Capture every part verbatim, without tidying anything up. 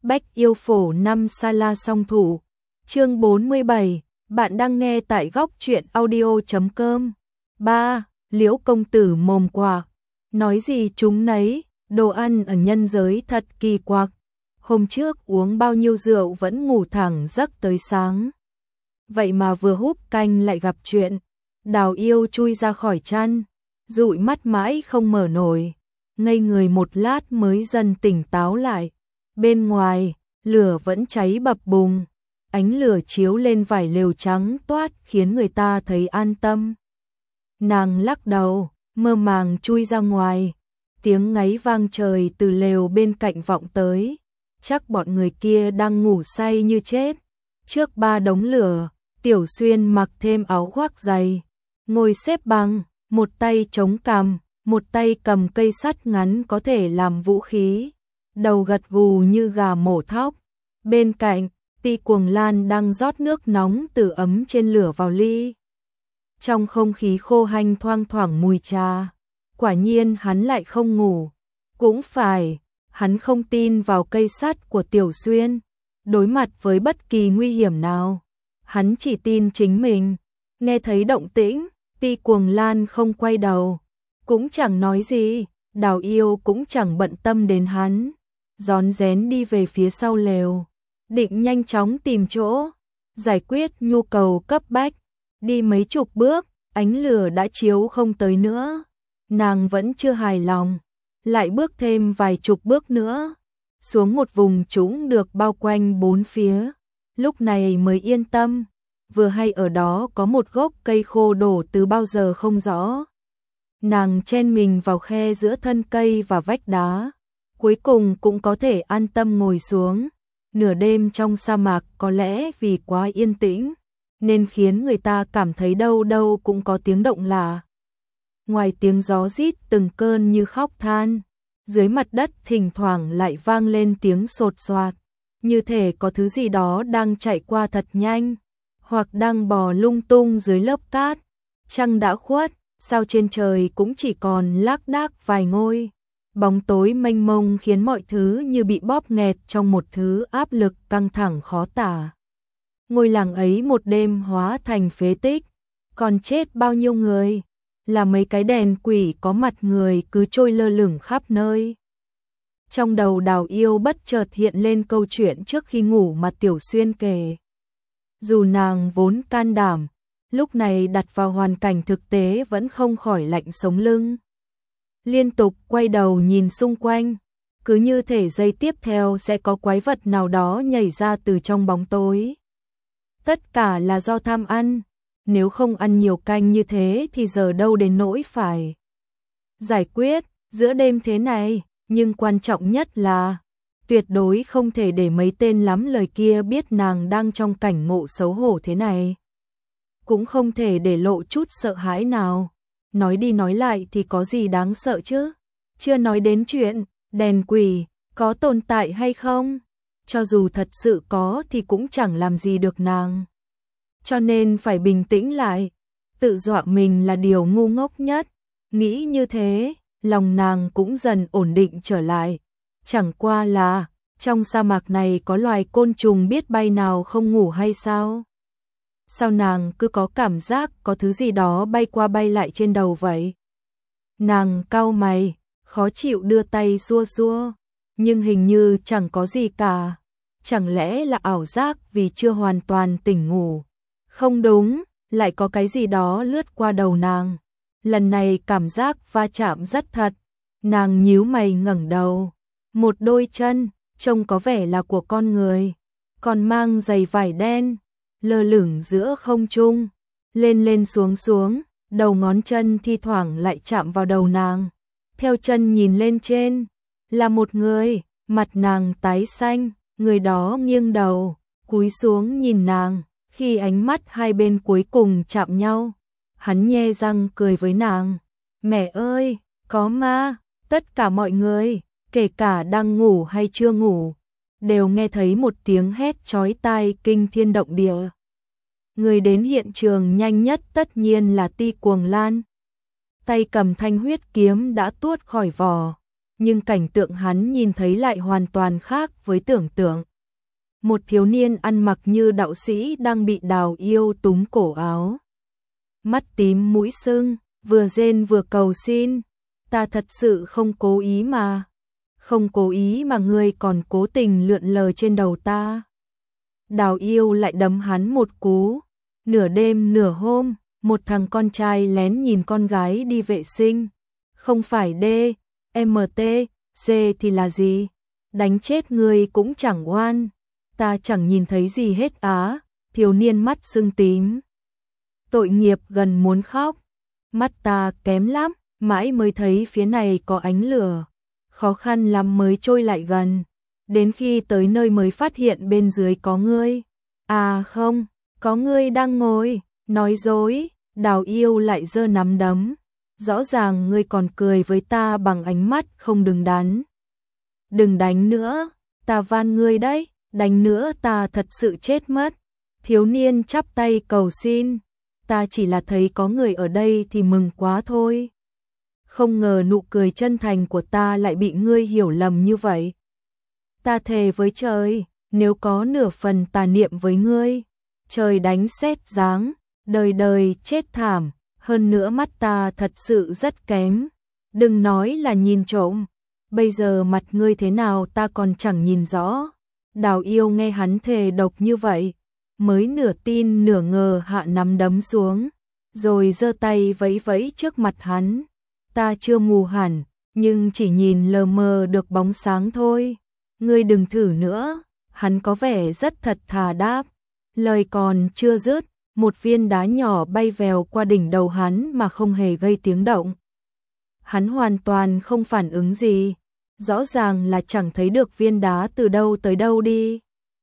Bách yêu phổ năm sa la song thủ. Chương bốn mươi bảy, bạn đang nghe tại góc truyện audio chấm com. ba. Liễu công tử mồm quạc, nói gì chúng nấy, đồ ăn ở nhân giới thật kỳ quặc. Hôm trước uống bao nhiêu rượu vẫn ngủ thẳng giấc tới sáng. Vậy mà vừa húp canh lại gặp chuyện. Đào yêu chui ra khỏi chăn, dụi mắt mãi không mở nổi, ngây người một lát mới dần tỉnh táo lại. Bên ngoài, lửa vẫn cháy bập bùng, ánh lửa chiếu lên vải lều trắng toát khiến người ta thấy an tâm. Nàng lắc đầu, mơ màng chui ra ngoài, tiếng ngáy vang trời từ lều bên cạnh vọng tới, chắc bọn người kia đang ngủ say như chết. Trước ba đống lửa, Tiểu Xuyên mặc thêm áo khoác dày, ngồi xếp bằng, một tay chống cằm, một tay cầm cây sắt ngắn có thể làm vũ khí, đầu gật gù như gà mổ thóc. Bên cạnh, Ti Cuồng Lan đang rót nước nóng từ ấm trên lửa vào ly. Trong không khí khô hanh thoang thoảng mùi trà. Quả nhiên hắn lại không ngủ. Cũng phải, hắn không tin vào cây sắt của Tiểu Xuyên. Đối mặt với bất kỳ nguy hiểm nào, hắn chỉ tin chính mình. Nghe thấy động tĩnh, Ti Cuồng Lan không quay đầu, cũng chẳng nói gì. Đào yêu cũng chẳng bận tâm đến hắn, rón rén đi về phía sau lều, định nhanh chóng tìm chỗ giải quyết nhu cầu cấp bách. Đi mấy chục bước, ánh lửa đã chiếu không tới nữa. Nàng vẫn chưa hài lòng, lại bước thêm vài chục bước nữa, xuống một vùng trũng được bao quanh bốn phía. Lúc này mới yên tâm, vừa hay ở đó có một gốc cây khô đổ từ bao giờ không rõ. Nàng chen mình vào khe giữa thân cây và vách đá, cuối cùng cũng có thể an tâm ngồi xuống. Nửa đêm trong sa mạc có lẽ vì quá yên tĩnh, nên khiến người ta cảm thấy đâu đâu cũng có tiếng động lạ. Ngoài tiếng gió rít từng cơn như khóc than, dưới mặt đất thỉnh thoảng lại vang lên tiếng sột soạt, như thể có thứ gì đó đang chạy qua thật nhanh, hoặc đang bò lung tung dưới lớp cát. Trăng đã khuất, sao trên trời cũng chỉ còn lác đác vài ngôi. Bóng tối mênh mông khiến mọi thứ như bị bóp nghẹt trong một thứ áp lực căng thẳng khó tả. Ngôi làng ấy một đêm hóa thành phế tích, còn chết bao nhiêu người, là mấy cái đèn quỷ có mặt người cứ trôi lơ lửng khắp nơi. Trong đầu Đào yêu bất chợt hiện lên câu chuyện trước khi ngủ mà Tiểu Xuyên kể. Dù nàng vốn can đảm, lúc này đặt vào hoàn cảnh thực tế vẫn không khỏi lạnh sống lưng. Liên tục quay đầu nhìn xung quanh, cứ như thể giây tiếp theo sẽ có quái vật nào đó nhảy ra từ trong bóng tối. Tất cả là do tham ăn, nếu không ăn nhiều canh như thế thì giờ đâu đến nỗi phải giải quyết giữa đêm thế này. Nhưng quan trọng nhất là tuyệt đối không thể để mấy tên lắm lời kia biết nàng đang trong cảnh ngộ xấu hổ thế này. Cũng không thể để lộ chút sợ hãi nào. Nói đi nói lại thì có gì đáng sợ chứ? Chưa nói đến chuyện đèn quỷ có tồn tại hay không, cho dù thật sự có thì cũng chẳng làm gì được nàng. Cho nên phải bình tĩnh lại, tự dọa mình là điều ngu ngốc nhất. Nghĩ như thế, lòng nàng cũng dần ổn định trở lại. Chẳng qua là, trong sa mạc này có loài côn trùng biết bay nào không ngủ hay sao? Sao nàng cứ có cảm giác có thứ gì đó bay qua bay lại trên đầu vậy? Nàng cau mày, khó chịu đưa tay xua xua, nhưng hình như chẳng có gì cả. Chẳng lẽ là ảo giác vì chưa hoàn toàn tỉnh ngủ? Không đúng, lại có cái gì đó lướt qua đầu nàng. Lần này cảm giác va chạm rất thật. Nàng nhíu mày ngẩng đầu. Một đôi chân, trông có vẻ là của con người, còn mang giày vải đen, lơ lửng giữa không trung, lên lên xuống xuống, đầu ngón chân thi thoảng lại chạm vào đầu nàng. Theo chân nhìn lên trên, là một người, mặt nàng tái xanh, người đó nghiêng đầu, cúi xuống nhìn nàng. Khi ánh mắt hai bên cuối cùng chạm nhau, hắn nhe răng cười với nàng. Mẹ ơi, có ma! Tất cả mọi người, kể cả đang ngủ hay chưa ngủ, đều nghe thấy một tiếng hét chói tai kinh thiên động địa. Người đến hiện trường nhanh nhất tất nhiên là Ti Cuồng Lan. Tay cầm thanh huyết kiếm đã tuốt khỏi vỏ, nhưng cảnh tượng hắn nhìn thấy lại hoàn toàn khác với tưởng tượng. Một thiếu niên ăn mặc như đạo sĩ đang bị Đào Yêu túm cổ áo. Mắt tím mũi sưng, vừa rên vừa cầu xin, ta thật sự không cố ý mà. Không cố ý mà ngươi còn cố tình lượn lờ trên đầu ta. Đào Yêu lại đấm hắn một cú. Nửa đêm nửa hôm, một thằng con trai lén nhìn con gái đi vệ sinh. Không phải D, M T, C thì là gì? Đánh chết ngươi cũng chẳng oan. Ta chẳng nhìn thấy gì hết á. Thiếu niên mắt sưng tím. Tội nghiệp gần muốn khóc. Mắt ta kém lắm, mãi mới thấy phía này có ánh lửa. Khó khăn lắm mới trôi lại gần. Đến khi tới nơi mới phát hiện bên dưới có ngươi. À không, có ngươi đang ngồi. Nói dối, Đào Yêu lại giơ nắm đấm. Rõ ràng ngươi còn cười với ta bằng ánh mắt không đứng đắn. Đừng đánh nữa, ta van ngươi đấy, đánh nữa ta thật sự chết mất. Thiếu niên chắp tay cầu xin, ta chỉ là thấy có người ở đây thì mừng quá thôi. Không ngờ nụ cười chân thành của ta lại bị ngươi hiểu lầm như vậy. Ta thề với trời, nếu có nửa phần tà niệm với ngươi, trời đánh sét giáng, đời đời chết thảm. Hơn nữa mắt ta thật sự rất kém. Đừng nói là nhìn trộm. Bây giờ mặt ngươi thế nào ta còn chẳng nhìn rõ. Đào Yêu nghe hắn thề độc như vậy, mới nửa tin nửa ngờ hạ nắm đấm xuống, rồi giơ tay vẫy vẫy trước mặt hắn. Ta chưa mù hẳn, nhưng chỉ nhìn lờ mờ được bóng sáng thôi. Ngươi đừng thử nữa. Hắn có vẻ rất thật thà đáp. Lời còn chưa dứt, một viên đá nhỏ bay vèo qua đỉnh đầu hắn mà không hề gây tiếng động. Hắn hoàn toàn không phản ứng gì, rõ ràng là chẳng thấy được viên đá từ đâu tới đâu đi.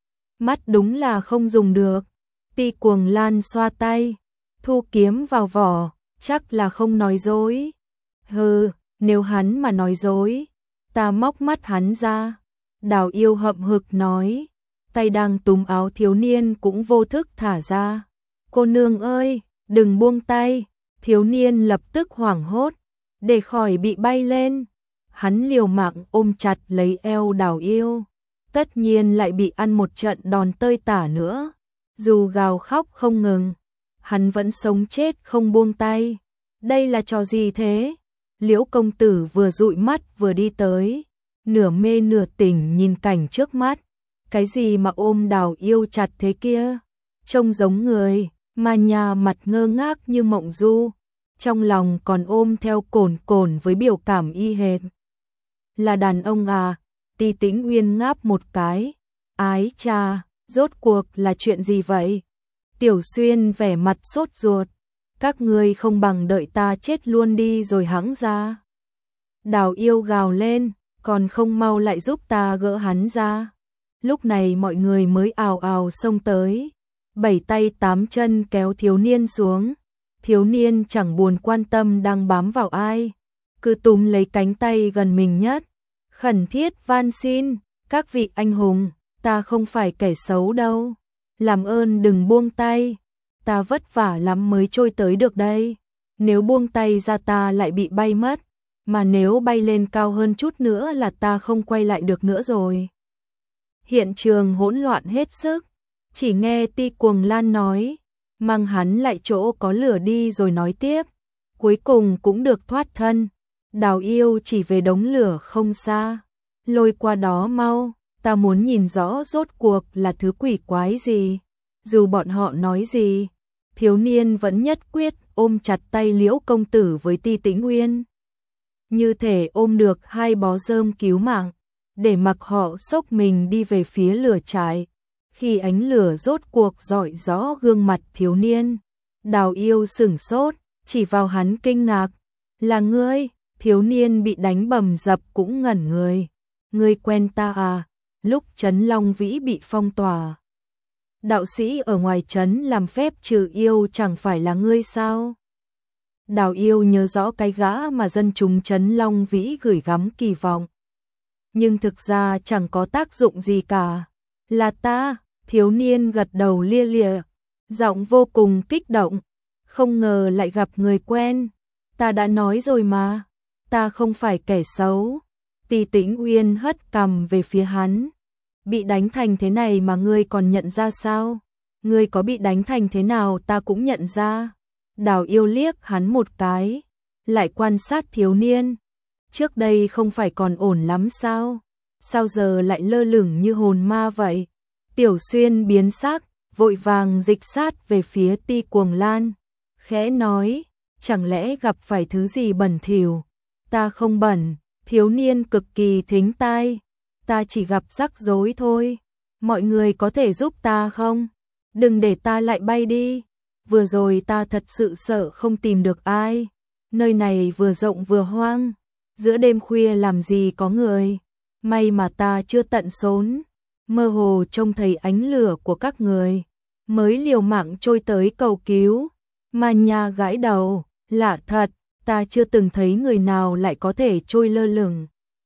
Mắt đúng là không dùng được. Ti Cuồng Lan xoa tay, thu kiếm vào vỏ, chắc là không nói dối. Hừ, nếu hắn mà nói dối, ta móc mắt hắn ra. Đào Yêu hậm hực nói, tay đang túm áo thiếu niên cũng vô thức thả ra. Cô nương ơi, đừng buông tay. Thiếu niên lập tức hoảng hốt, để khỏi bị bay lên. Hắn liều mạng ôm chặt lấy eo Đào Yêu. Tất nhiên lại bị ăn một trận đòn tơi tả nữa. Dù gào khóc không ngừng, hắn vẫn sống chết không buông tay. Đây là trò gì thế? Liễu công tử vừa dụi mắt vừa đi tới, nửa mê nửa tỉnh nhìn cảnh trước mắt. Cái gì mà ôm Đào Yêu chặt thế kia? Trông giống người, mà nhà mặt ngơ ngác như mộng du, trong lòng còn ôm theo cồn cồn với biểu cảm y hệt. Là đàn ông à? Ti Tĩnh Uyên ngáp một cái. Ái cha, rốt cuộc là chuyện gì vậy? Tiểu Xuyên vẻ mặt sốt ruột. Các ngươi không bằng đợi ta chết luôn đi rồi hẵng ra. Đào Yêu gào lên, còn không mau lại giúp ta gỡ hắn ra. Lúc này mọi người mới ào ào xông tới, bảy tay tám chân kéo thiếu niên xuống. Thiếu niên chẳng buồn quan tâm đang bám vào ai, cứ túm lấy cánh tay gần mình nhất, khẩn thiết van xin, các vị anh hùng, ta không phải kẻ xấu đâu, làm ơn đừng buông tay, ta vất vả lắm mới trôi tới được đây, nếu buông tay ra ta lại bị bay mất, mà nếu bay lên cao hơn chút nữa là ta không quay lại được nữa rồi. Hiện trường hỗn loạn hết sức, chỉ nghe Ti Cuồng Lan nói, mang hắn lại chỗ có lửa đi rồi nói tiếp, cuối cùng cũng được thoát thân. Đào Yêu chỉ về đống lửa không xa, lôi qua đó mau, ta muốn nhìn rõ rốt cuộc là thứ quỷ quái gì. Dù bọn họ nói gì, thiếu niên vẫn nhất quyết ôm chặt tay Liễu công tử với Ti Tĩnh Uyên, như thể ôm được hai bó rơm cứu mạng, để mặc họ xốc mình đi về phía lửa trại. Khi ánh lửa rốt cuộc rọi rõ gương mặt thiếu niên, Đào Yêu sửng sốt, chỉ vào hắn kinh ngạc, là ngươi? Thiếu niên bị đánh bầm dập cũng ngẩn người. Ngươi quen ta à? Lúc trấn Long Vĩ bị phong tỏa, đạo sĩ ở ngoài trấn làm phép trừ yêu chẳng phải là ngươi sao? Đào Yêu nhớ rõ cái gã mà dân chúng trấn Long Vĩ gửi gắm kỳ vọng, nhưng thực ra chẳng có tác dụng gì cả. Là ta. Thiếu niên gật đầu lia lịa, giọng vô cùng kích động, không ngờ lại gặp người quen. Ta đã nói rồi mà, ta không phải kẻ xấu, Ti Tĩnh Uyên hất cằm về phía hắn. Bị đánh thành thế này mà ngươi còn nhận ra sao? Ngươi có bị đánh thành thế nào ta cũng nhận ra. Đào Yêu liếc hắn một cái, lại quan sát thiếu niên. Trước đây không phải còn ổn lắm sao? Sao giờ lại lơ lửng như hồn ma vậy? Tiểu Xuyên biến sắc, vội vàng dịch sát về phía Ti Cuồng Lan, khẽ nói, chẳng lẽ gặp phải thứ gì bẩn thỉu? Ta không bẩn. Thiếu niên cực kỳ thính tai, ta chỉ gặp rắc rối thôi. Mọi người có thể giúp ta không? Đừng để ta lại bay đi. Vừa rồi ta thật sự sợ không tìm được ai. Nơi này vừa rộng vừa hoang, giữa đêm khuya làm gì có người. May mà ta chưa tận xốn, mơ hồ trông thấy ánh lửa của các người, mới liều mạng trôi tới cầu cứu. Mà nhà gãi đầu, lạ thật, ta chưa từng thấy người nào lại có thể trôi lơ lửng.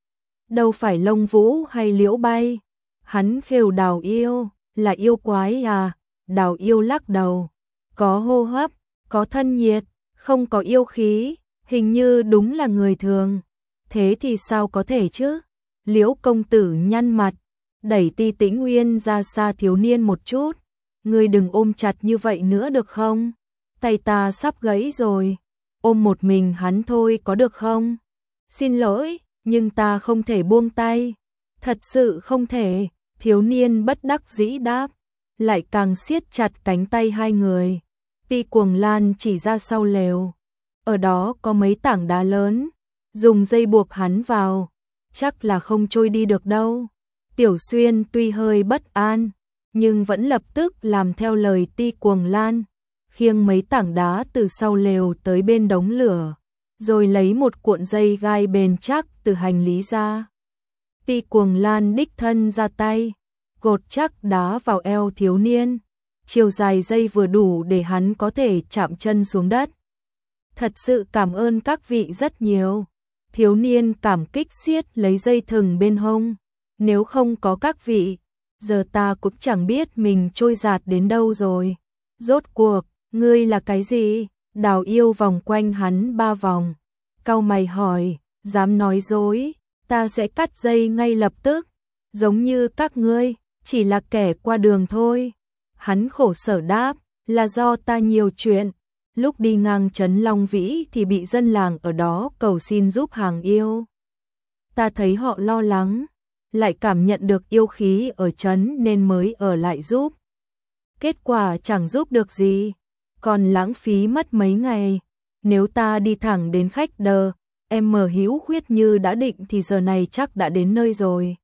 Đâu phải Lông Vũ hay Liễu Bay. Hắn khều Đào Yêu, là yêu quái à? Đào Yêu lắc đầu, có hô hấp, có thân nhiệt, không có yêu khí, hình như đúng là người thường. Thế thì sao có thể chứ? Liễu công tử nhăn mặt, đẩy Ti Tĩnh Uyên ra xa thiếu niên một chút. Ngươi đừng ôm chặt như vậy nữa được không? Tay ta sắp gãy rồi. Ôm một mình hắn thôi có được không? Xin lỗi, nhưng ta không thể buông tay. Thật sự không thể. Thiếu niên bất đắc dĩ đáp, lại càng siết chặt cánh tay hai người. Ti Cuồng Lan chỉ ra sau lều. Ở đó có mấy tảng đá lớn, dùng dây buộc hắn vào, chắc là không trôi đi được đâu. Tiểu Xuyên tuy hơi bất an, nhưng vẫn lập tức làm theo lời Ti Cuồng Lan, khiêng mấy tảng đá từ sau lều tới bên đống lửa, rồi lấy một cuộn dây gai bền chắc từ hành lý ra. Ti Cuồng Lan đích thân ra tay, gột chắc đá vào eo thiếu niên, chiều dài dây vừa đủ để hắn có thể chạm chân xuống đất. Thật sự cảm ơn các vị rất nhiều. Thiếu niên cảm kích siết lấy dây thừng bên hông. Nếu không có các vị, giờ ta cũng chẳng biết mình trôi giạt đến đâu rồi. Rốt cuộc, ngươi là cái gì? Đào Yêu vòng quanh hắn ba vòng, cau mày hỏi, dám nói dối, ta sẽ cắt dây ngay lập tức. Giống như các ngươi, chỉ là kẻ qua đường thôi. Hắn khổ sở đáp, là do ta nhiều chuyện. Lúc đi ngang trấn Long Vĩ thì bị dân làng ở đó cầu xin giúp hàng yêu. Ta thấy họ lo lắng, lại cảm nhận được yêu khí ở trấn nên mới ở lại giúp. Kết quả chẳng giúp được gì, còn lãng phí mất mấy ngày. Nếu ta đi thẳng đến khách đờ, em mở Hữu Khuyết như đã định thì giờ này chắc đã đến nơi rồi.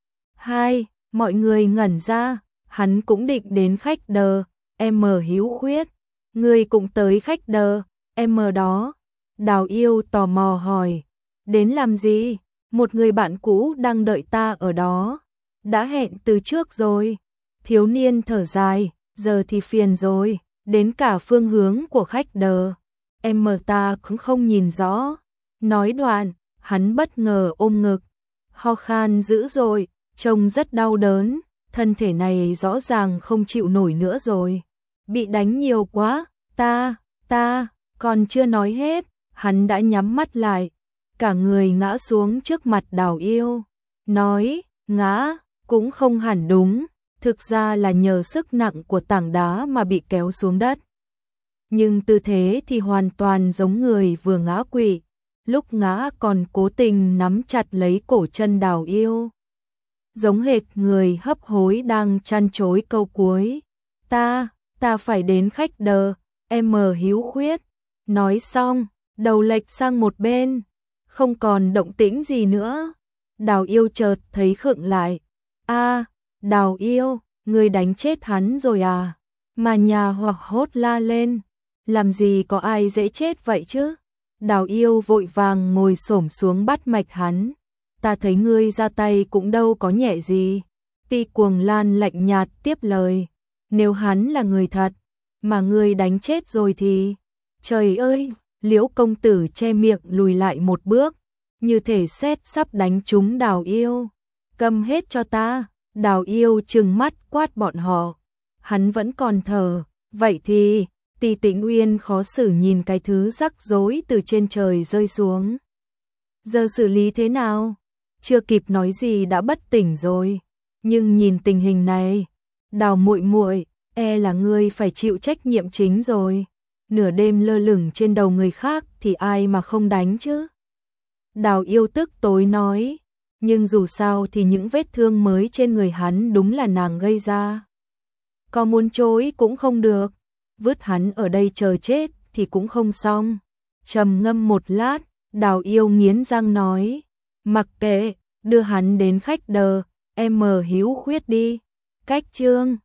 Hai, mọi người ngẩn ra, hắn cũng định đến khách đờ, em mở Hữu Khuyết. Người cũng tới khách đờ, em mở đó. Đào Yêu tò mò hỏi, đến làm gì? Một người bạn cũ đang đợi ta ở đó. Đã hẹn từ trước rồi. Thiếu niên thở dài, giờ thì phiền rồi, đến cả phương hướng của khách đờ. Em mở ta cũng không nhìn rõ. Nói đoạn, hắn bất ngờ ôm ngực, ho khan dữ dội, trông rất đau đớn, thân thể này rõ ràng không chịu nổi nữa rồi. Bị đánh nhiều quá, ta, ta, còn chưa nói hết, hắn đã nhắm mắt lại, cả người ngã xuống trước mặt Đào Yêu. Nói, ngã, cũng không hẳn đúng, thực ra là nhờ sức nặng của tảng đá mà bị kéo xuống đất. Nhưng tư thế thì hoàn toàn giống người vừa ngã quỵ, lúc ngã còn cố tình nắm chặt lấy cổ chân Đào Yêu. Giống hệt người hấp hối đang trăn trối câu cuối. Ta, ta phải đến khách đờ, em mở Hữu Khuyết. Nói xong, đầu lệch sang một bên, không còn động tĩnh gì nữa. Đào Yêu chợt thấy khựng lại. A, Đào Yêu, ngươi đánh chết hắn rồi à? Mà nhà hoặc hốt la lên. Làm gì có ai dễ chết vậy chứ? Đào Yêu vội vàng ngồi xổm xuống bắt mạch hắn. Ta thấy ngươi ra tay cũng đâu có nhẹ gì. Ti Cuồng Lan lạnh nhạt tiếp lời. Nếu hắn là người thật, mà ngươi đánh chết rồi thì... Trời ơi! Liễu công tử che miệng lùi lại một bước, như thể sét sắp đánh trúng Đào Yêu. Câm hết cho ta! Đào Yêu trừng mắt quát bọn họ. Hắn vẫn còn thở. Vậy thì... Ti Tĩnh Uyên khó xử nhìn cái thứ rắc rối từ trên trời rơi xuống. Giờ xử lý thế nào? chưa kịp nói gì đã bất tỉnh rồi. Nhưng nhìn tình hình này, Đào muội muội, e là ngươi phải chịu trách nhiệm chính rồi. Nửa đêm lơ lửng trên đầu người khác thì ai mà không đánh chứ? Đào Yêu tức tối nói, nhưng dù sao thì những vết thương mới trên người hắn đúng là nàng gây ra. Có muốn chối cũng không được, vứt hắn ở đây chờ chết thì cũng không xong. Trầm ngâm một lát, Đào Yêu nghiến răng nói, mặc kệ, đưa hắn đến khách đờ, em mờ hữu khuyết đi. Cách chương